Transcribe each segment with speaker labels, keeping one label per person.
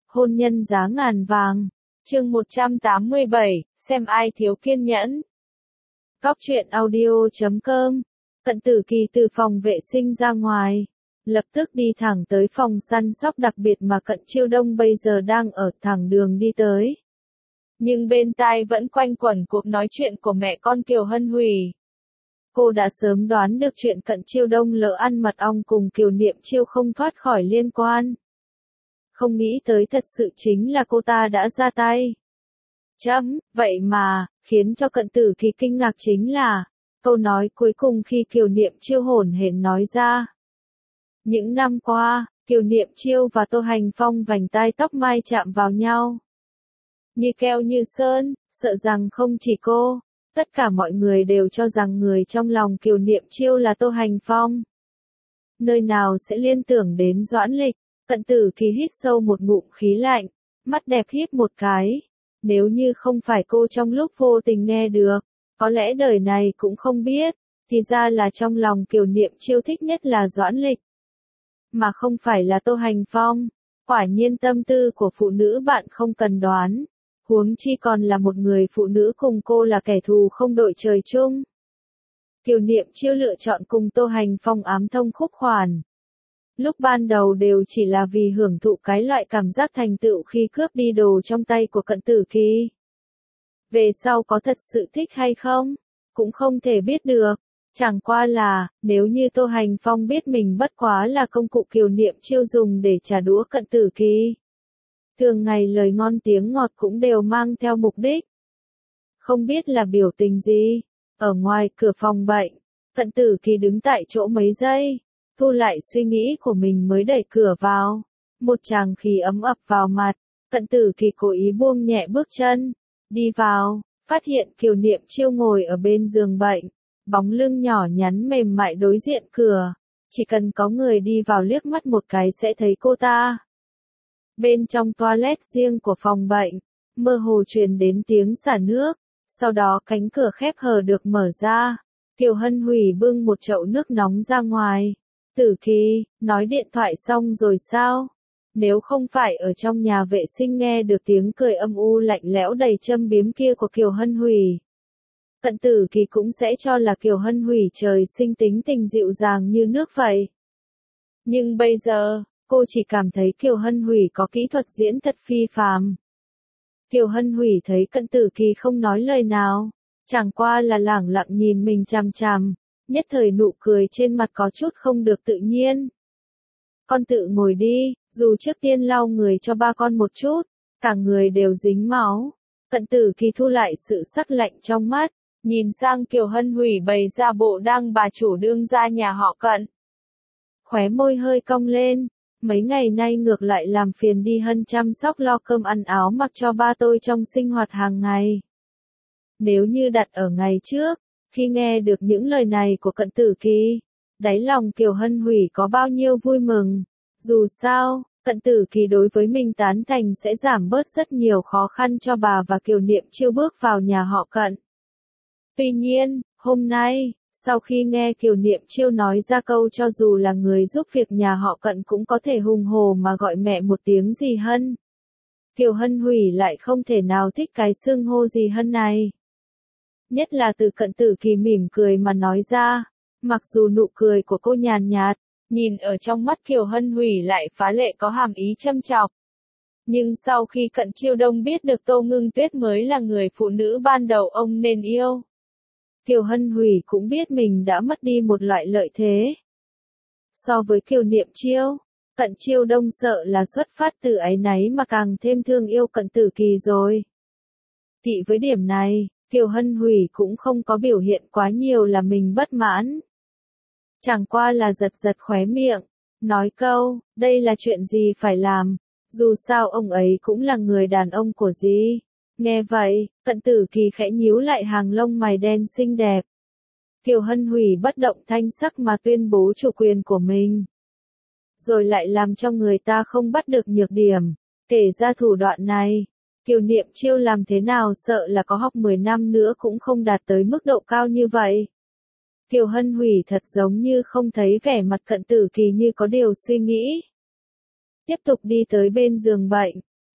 Speaker 1: Hôn nhân giá ngàn vàng. Chương 187, xem ai thiếu kiên nhẫn. Góc truyện audio.com. Cận Tử Kỳ từ phòng vệ sinh ra ngoài, lập tức đi thẳng tới phòng săn sóc đặc biệt mà Cận Chiêu Đông bây giờ đang ở, thẳng đường đi tới. Nhưng bên tai vẫn quanh quẩn cuộc nói chuyện của mẹ con Kiều Hân Hủy. Cô đã sớm đoán được chuyện Cận Chiêu Đông lỡ ăn mật ong cùng Kiều Niệm Chiêu không thoát khỏi liên quan. Không nghĩ tới thật sự chính là cô ta đã ra tay. Vậy mà, khiến cho Cận Tử Kỳ kinh ngạc chính là, câu nói cuối cùng khi Kiều Niệm Chiêu hổn hển nói ra. Những năm qua, Kiều Niệm Chiêu và Tô Hành Phong vành tai tóc mai chạm vào nhau. Như keo như sơn, sợ rằng không chỉ cô, tất cả mọi người đều cho rằng người trong lòng Kiều Niệm Chiêu là Tô Hành Phong. Nơi nào sẽ liên tưởng đến Doãn Lịch. Cận Tử Kỳ hít sâu một ngụm khí lạnh, mắt đẹp híp một cái. Nếu như không phải cô trong lúc vô tình nghe được, có lẽ đời này cũng không biết, thì ra là trong lòng Kiều Niệm Chiêu thích nhất là Doãn Lịch, mà không phải là Tô Hành Phong. Quả nhiên tâm tư của phụ nữ bạn không cần đoán, huống chi còn là một người phụ nữ cùng cô là kẻ thù không đội trời chung. Kiều Niệm Chiêu lựa chọn cùng Tô Hành Phong ám thông khúc khoản. Lúc ban đầu đều chỉ là vì hưởng thụ cái loại cảm giác thành tựu khi cướp đi đồ trong tay của Cận Tử Kỳ. Về sau có thật sự thích hay không, cũng không thể biết được. Chẳng qua là, nếu như Tô Hành Phong biết mình bất quá là công cụ Kiều Niệm Chiêu dùng để trả đũa Cận Tử Kỳ. Thường ngày lời ngon tiếng ngọt cũng đều mang theo mục đích. Không biết là biểu tình gì, ở ngoài cửa phòng bệnh, Cận Tử Kỳ đứng tại chỗ mấy giây. Thu lại suy nghĩ của mình mới đẩy cửa vào. Một tràng khí ấm ập vào mặt. Cận Tử Kỳ cố ý buông nhẹ bước chân. Đi vào, phát hiện Kiều Niệm Chiêu ngồi ở bên giường bệnh. Bóng lưng nhỏ nhắn mềm mại đối diện cửa. Chỉ cần có người đi vào liếc mắt một cái sẽ thấy cô ta. Bên trong toilet riêng của phòng bệnh, mơ hồ truyền đến tiếng xả nước. Sau đó cánh cửa khép hờ được mở ra. Kiều Hân Hủy bưng một chậu nước nóng ra ngoài. Tử Kỳ, nói điện thoại xong rồi sao? Nếu không phải ở trong nhà vệ sinh nghe được tiếng cười âm u lạnh lẽo đầy châm biếm kia của Kiều Hân Hủy, Cận Tử Kỳ cũng sẽ cho là Kiều Hân Hủy trời sinh tính tình dịu dàng như nước vậy. Nhưng bây giờ, cô chỉ cảm thấy Kiều Hân Hủy có kỹ thuật diễn thật phi phàm. Kiều Hân Hủy thấy Cận Tử Kỳ không nói lời nào, chẳng qua là lẳng lặng nhìn mình chằm chằm. Nhất thời nụ cười trên mặt có chút không được tự nhiên. Con tự ngồi đi, dù trước tiên lau người cho ba con một chút, cả người đều dính máu. Cận Tử Kỳ thu lại sự sắc lạnh trong mắt, nhìn sang Kiều Hân Hủy bày ra bộ đang bà chủ đương gia nhà họ Cận. Khóe môi hơi cong lên, mấy ngày nay ngược lại làm phiền đi Hân chăm sóc lo cơm ăn áo mặc cho ba tôi trong sinh hoạt hàng ngày. Nếu như đặt ở ngày trước, khi nghe được những lời này của Cận Tử Kỳ, đáy lòng Kiều Hân Hủy có bao nhiêu vui mừng. Dù sao, Cận Tử Kỳ đối với mình tán thành sẽ giảm bớt rất nhiều khó khăn cho bà và Kiều Niệm Chiêu bước vào nhà họ Cận. Tuy nhiên, hôm nay, sau khi nghe Kiều Niệm Chiêu nói ra câu cho dù là người giúp việc nhà họ Cận cũng có thể hùng hồ mà gọi mẹ một tiếng gì Hân, Kiều Hân Hủy lại không thể nào thích cái xưng hô gì Hân này. Nhất là từ Cận Tử Kỳ mỉm cười mà nói ra, mặc dù nụ cười của cô nhàn nhạt, nhìn ở trong mắt Kiều Hân Hủy lại phá lệ có hàm ý châm chọc. Nhưng sau khi Cận Chiêu Đông biết được Tô Ngưng Tuyết mới là người phụ nữ ban đầu ông nên yêu, Kiều Hân Hủy cũng biết mình đã mất đi một loại lợi thế. So với Kiều Niệm Chiêu, Cận Chiêu Đông sợ là xuất phát từ áy náy mà càng thêm thương yêu Cận Tử Kỳ rồi. Kỵ với điểm này, Kiều Hân Hủy cũng không có biểu hiện quá nhiều là mình bất mãn. Chẳng qua là giật giật khóe miệng, nói câu, đây là chuyện gì phải làm, dù sao ông ấy cũng là người đàn ông của dì. Nghe vậy, Cận Tử Kỳ khẽ nhíu lại hàng lông mày đen xinh đẹp. Kiều Hân Hủy bất động thanh sắc mà tuyên bố chủ quyền của mình. Rồi lại làm cho người ta không bắt được nhược điểm, kể ra thủ đoạn này. Kiều Niệm Chiêu làm thế nào sợ là có học 10 năm nữa cũng không đạt tới mức độ cao như vậy. Kiều Hân Hủy thật giống như không thấy vẻ mặt Cận Tử Kỳ như có điều suy nghĩ. Tiếp tục đi tới bên giường bệnh,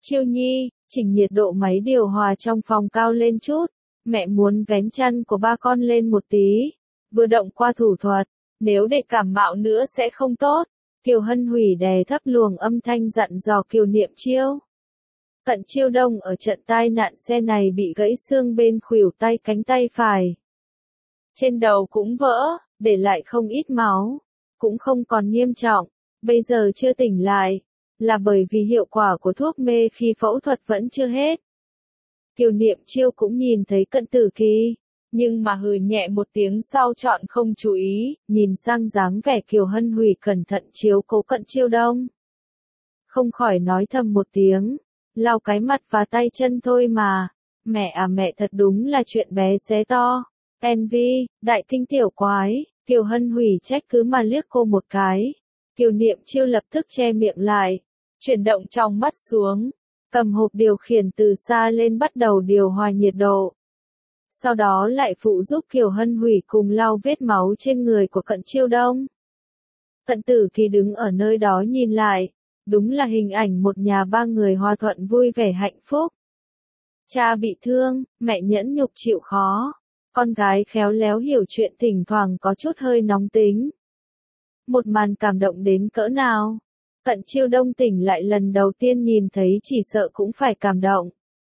Speaker 1: Chiêu Nhi, chỉnh nhiệt độ máy điều hòa trong phòng cao lên chút. Mẹ muốn vén chăn của ba con lên một tí. Vừa động qua thủ thuật, nếu để cảm mạo nữa sẽ không tốt. Kiều Hân Hủy đè thấp luồng âm thanh dặn dò Kiều Niệm Chiêu. Cận Chiêu Đông ở trận tai nạn xe này bị gãy xương bên khuỷu tay cánh tay phải. Trên đầu cũng vỡ, để lại không ít máu. Cũng không còn nghiêm trọng, bây giờ chưa tỉnh lại. Là bởi vì hiệu quả của thuốc mê khi phẫu thuật vẫn chưa hết. Kiều Niệm Chiêu cũng nhìn thấy Cận Tử Kỳ, nhưng mà hừ nhẹ một tiếng sau chọn không chú ý, nhìn sang dáng vẻ Kiều Hân Hủy cẩn thận chiếu cố Cận Chiêu Đông. Không khỏi nói thầm một tiếng, lau cái mặt và tay chân thôi mà, mẹ à mẹ thật đúng là chuyện bé xé to. Envy, đại kinh tiểu quái, Kiều Hân Hủy trách cứ mà liếc cô một cái. Kiều Niệm Chiêu lập tức che miệng lại, chuyển động trong mắt xuống, cầm hộp điều khiển từ xa lên bắt đầu điều hòa nhiệt độ. Sau đó lại phụ giúp Kiều Hân Hủy cùng lau vết máu trên người của Cận Chiêu Đông. Cận Tử Kỳ đứng ở nơi đó nhìn lại, đúng là hình ảnh một nhà ba người hòa thuận vui vẻ hạnh phúc. Cha bị thương, mẹ nhẫn nhục chịu khó, con gái khéo léo hiểu chuyện thỉnh thoảng có chút hơi nóng tính. Một màn cảm động đến cỡ nào? Cận Chiêu Đông tỉnh lại lần đầu tiên nhìn thấy chỉ sợ cũng phải cảm động.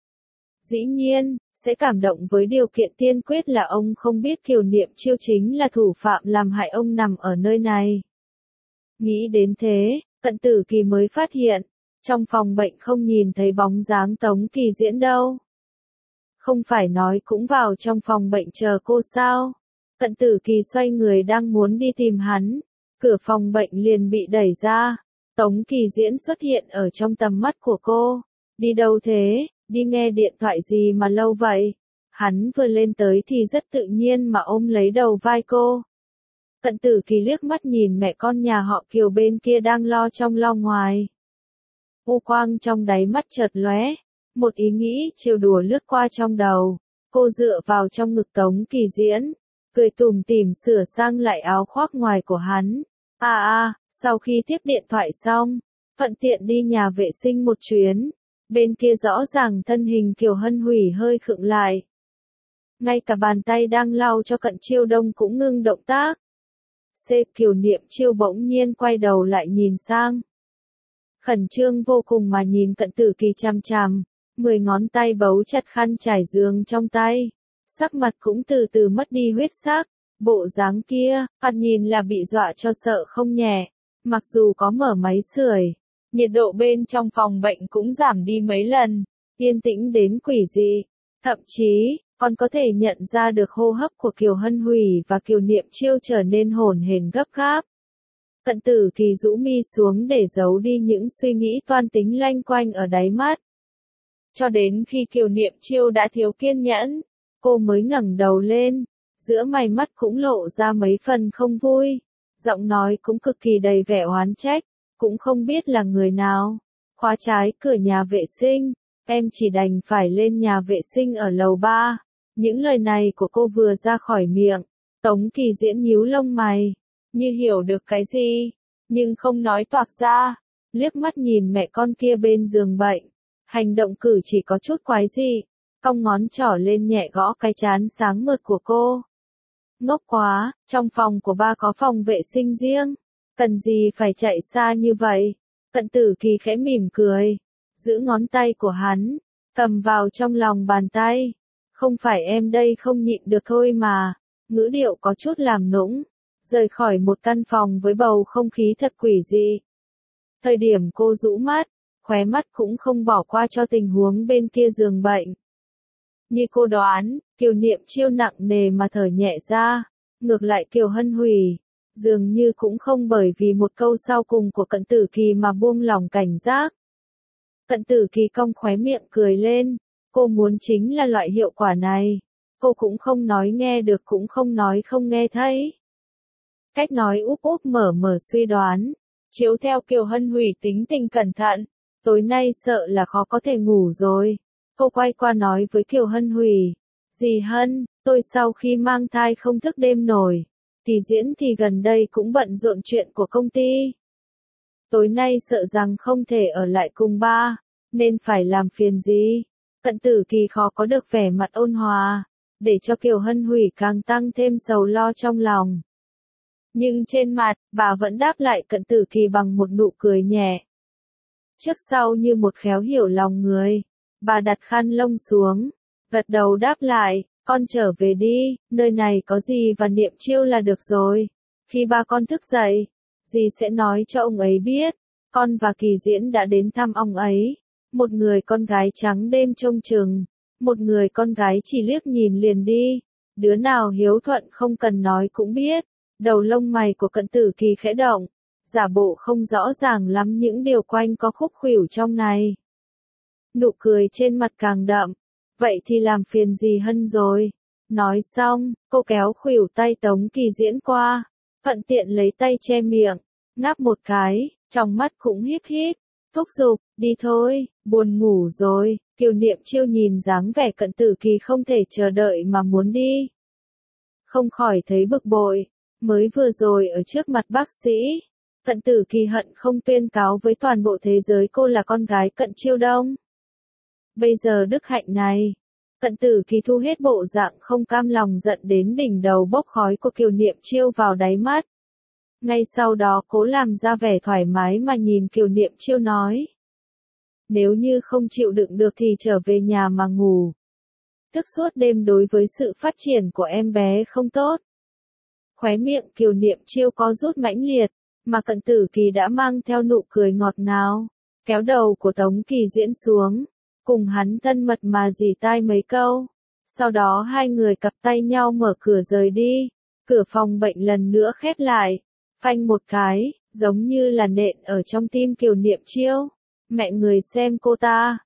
Speaker 1: Dĩ nhiên, sẽ cảm động với điều kiện tiên quyết là ông không biết Kiều Niệm Chiêu chính là thủ phạm làm hại ông nằm ở nơi này. Nghĩ đến thế, Cận Tử Kỳ mới phát hiện, trong phòng bệnh không nhìn thấy bóng dáng Tống Kỳ Diễn đâu. Không phải nói cũng vào trong phòng bệnh chờ cô sao? Cận Tử Kỳ xoay người đang muốn đi tìm hắn, cửa phòng bệnh liền bị đẩy ra. Tống Kỳ Diễn xuất hiện ở trong tầm mắt của cô. Đi đâu thế, đi nghe điện thoại gì mà lâu vậy? Hắn vừa lên tới thì rất tự nhiên mà ôm lấy đầu vai cô. Cận Tử Kỳ liếc mắt nhìn mẹ con nhà họ Kiều bên kia đang lo trong lo ngoài. U quang trong đáy mắt chợt lóe, một ý nghĩ trêu đùa lướt qua trong đầu. Cô dựa vào trong ngực Tống Kỳ Diễn, cười tủm tỉm sửa sang lại áo khoác ngoài của hắn. Sau khi tiếp điện thoại xong, thuận tiện đi nhà vệ sinh một chuyến. Bên kia rõ ràng thân hình Kiều Hân Hủy hơi khựng lại. Ngay cả bàn tay đang lau cho Cận Chiêu Đông cũng ngưng động tác. Kiều Niệm Chiêu bỗng nhiên quay đầu lại nhìn sang. Khẩn trương vô cùng mà nhìn Cận Tử Kỳ chằm chằm, 10 ngón tay bấu chặt khăn trải giường trong tay. Sắc mặt cũng từ từ mất đi huyết sắc, bộ dáng kia, thoạt nhìn là bị dọa cho sợ không nhẹ. Mặc dù có mở máy sưởi, nhiệt độ bên trong phòng bệnh cũng giảm đi mấy lần, yên tĩnh đến quỷ dị. Thậm chí, còn có thể nhận ra được hô hấp của Kiều Hân Hủy và Kiều Niệm Chiêu trở nên hổn hển gấp gáp. Cận Tử Kỳ rũ mi xuống để giấu đi những suy nghĩ toan tính loanh quanh ở đáy mắt. Cho đến khi Kiều Niệm Chiêu đã thiếu kiên nhẫn, cô mới ngẩng đầu lên, giữa mày mắt cũng lộ ra mấy phần không vui. Giọng nói cũng cực kỳ đầy vẻ oán trách, cũng không biết là người nào. Khóa trái cửa nhà vệ sinh, em chỉ đành phải lên nhà vệ sinh ở lầu 3. Những lời này của cô vừa ra khỏi miệng, Tống Kỳ Diễn nhíu lông mày, như hiểu được cái gì, nhưng không nói toạc ra, liếc mắt nhìn mẹ con kia bên giường bệnh. Hành động cử chỉ có chút quái dị, cong ngón trỏ lên nhẹ gõ cái trán sáng mượt của cô. Ngốc quá, trong phòng của ba có phòng vệ sinh riêng, cần gì phải chạy xa như vậy? Cận Tử Kỳ khẽ mỉm cười, giữ ngón tay của hắn, cầm vào trong lòng bàn tay. Không phải em đây không nhịn được thôi mà, ngữ điệu có chút làm nũng, rời khỏi một căn phòng với bầu không khí thật quỷ dị. Thời điểm cô rũ mắt, khóe mắt cũng không bỏ qua cho tình huống bên kia giường bệnh. Như cô đoán, Kiều Niệm Chiêu nặng nề mà thở nhẹ ra, ngược lại Kiều Hân Hủy, dường như cũng không bởi vì một câu sau cùng của Cận Tử Kỳ mà buông lỏng cảnh giác. Cận Tử Kỳ cong khóe miệng cười lên, cô muốn chính là loại hiệu quả này. Cô cũng không nói nghe được cũng không nói không nghe thấy. Cách nói úp úp mở mở suy đoán, chiếu theo Kiều Hân Hủy tính tình cẩn thận, tối nay sợ là khó có thể ngủ rồi. Cô quay qua nói với Kiều Hân Hủy, dì Hân, tôi sau khi mang thai không thức đêm nổi, Kỳ Diễn thì gần đây cũng bận rộn chuyện của công ty. Tối nay sợ rằng không thể ở lại cùng ba, nên phải làm phiền gì? Cận Tử Kỳ khó có được vẻ mặt ôn hòa, để cho Kiều Hân Hủy càng tăng thêm sầu lo trong lòng. Nhưng trên mặt, bà vẫn đáp lại Cận Tử Kỳ bằng một nụ cười nhẹ. Trước sau như một khéo hiểu lòng người, bà đặt khăn lông xuống, gật đầu đáp lại, con trở về đi, nơi này có dì và Niệm Chiêu là được rồi. Khi ba con thức dậy, dì sẽ nói cho ông ấy biết, con và Kỳ Diễn đã đến thăm ông ấy. Một người con gái trắng đêm trông chừng, một người con gái chỉ liếc nhìn liền đi, đứa nào hiếu thuận không cần nói cũng biết. Đầu lông mày của Cận Tử Kỳ khẽ động, giả bộ không rõ ràng lắm những điều quanh có khúc khuỷu trong này. Nụ cười trên mặt càng đậm, vậy thì làm phiền dì Hân rồi. Nói xong, cô kéo khuỷu tay Tống Kỳ Diễn qua, thuận tiện lấy tay che miệng, ngáp một cái, trong mắt cũng híp híp, thúc giục, đi thôi, buồn ngủ rồi. Kiều Niệm Chiêu nhìn dáng vẻ Cận Tử Kỳ không thể chờ đợi mà muốn đi, không khỏi thấy bực bội. Mới vừa rồi ở trước mặt bác sĩ, Cận Tử Kỳ hận không tuyên cáo với toàn bộ thế giới cô là con gái Cận Chiêu Đông. Bây giờ đức hạnh này, Cận Tử Kỳ thu hết bộ dạng không cam lòng giận đến đỉnh đầu bốc khói của Kiều Niệm Chiêu vào đáy mắt. Ngay sau đó cố làm ra vẻ thoải mái mà nhìn Kiều Niệm Chiêu nói. Nếu như không chịu đựng được thì trở về nhà mà ngủ. Thức suốt đêm đối với sự phát triển của em bé không tốt. Khóe miệng Kiều Niệm Chiêu có rút mãnh liệt, mà Cận Tử Kỳ đã mang theo nụ cười ngọt ngào, kéo đầu của Tống Kỳ Diễn xuống, cùng hắn thân mật mà rỉ tai mấy câu. Sau đó hai người cặp tay nhau mở cửa rời đi, cửa phòng bệnh lần nữa khép lại, phanh một cái, giống như là nện ở trong tim Kiều Niệm Chiêu. Mẹ người xem cô ta.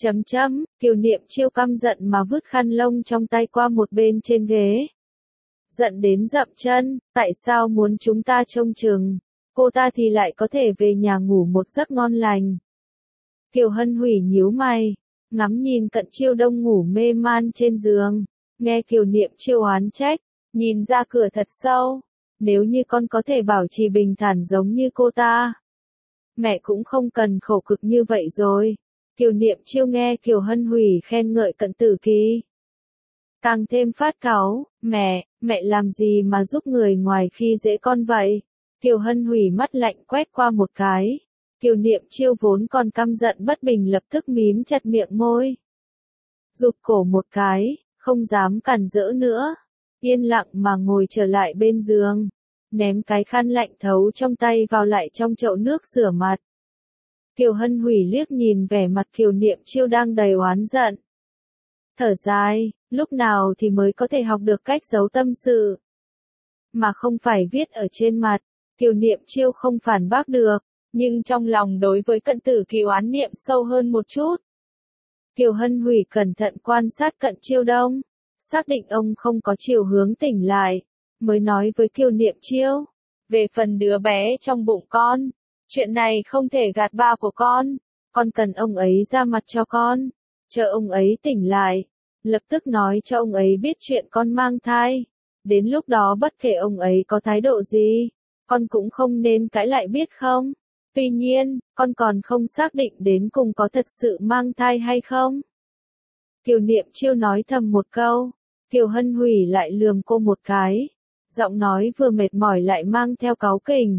Speaker 1: Kiều Niệm Chiêu căm giận mà vứt khăn lông trong tay qua một bên trên ghế. Giận đến dậm chân, tại sao muốn chúng ta trông chừng, cô ta thì lại có thể về nhà ngủ một giấc ngon lành. Kiều Hân Hủy nhíu mày, ngắm nhìn Cận Chiêu Đông ngủ mê man trên giường, nghe Kiều Niệm Chiêu oán trách, nhìn ra cửa thật sâu. Nếu như con có thể bảo trì bình thản giống như cô ta, mẹ cũng không cần khổ cực như vậy rồi. Kiều Niệm Chiêu nghe Kiều Hân Hủy khen ngợi Cận Tử Kỳ, càng thêm phát cáu, mẹ làm gì mà giúp người ngoài khi dễ con vậy? Kiều Hân Hủy mắt lạnh quét qua một cái. Kiều Niệm Chiêu vốn còn căm giận bất bình lập tức mím chặt miệng môi. Rụt cổ một cái, không dám cản rỡ nữa. Yên lặng mà ngồi trở lại bên giường. Ném cái khăn lạnh thấu trong tay vào lại trong chậu nước rửa mặt. Kiều Hân Hủy liếc nhìn vẻ mặt Kiều Niệm Chiêu đang đầy oán giận. Thở dài, lúc nào thì mới có thể học được cách giấu tâm sự, mà không phải viết ở trên mặt. Kiều Niệm Chiêu không phản bác được, nhưng trong lòng đối với Cận Tử Kỳ oán niệm sâu hơn một chút. Kiều Hân Hủy cẩn thận quan sát Cận Chiêu Đông, xác định ông không có chiều hướng tỉnh lại, mới nói với Kiều Niệm Chiêu, về phần đứa bé trong bụng con, chuyện này không thể gạt ba của con cần ông ấy ra mặt cho con, chờ ông ấy tỉnh lại, lập tức nói cho ông ấy biết chuyện con mang thai. Đến lúc đó bất kể ông ấy có thái độ gì, con cũng không nên cãi lại biết không? Tuy nhiên, con còn không xác định đến cùng có thật sự mang thai hay không. Kiều Niệm Chiêu nói thầm một câu, Kiều Hân Hủy lại lườm cô một cái, giọng nói vừa mệt mỏi lại mang theo cáu kỉnh,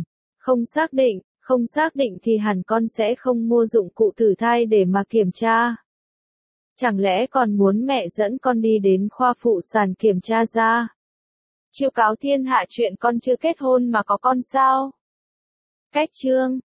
Speaker 1: không xác định thì hẳn con sẽ không mua dụng cụ thử thai để mà kiểm tra. Chẳng lẽ còn muốn mẹ dẫn con đi đến khoa phụ sản kiểm tra ra? Chiêu cáo thiên hạ chuyện con chưa kết hôn mà có con sao? Cách chương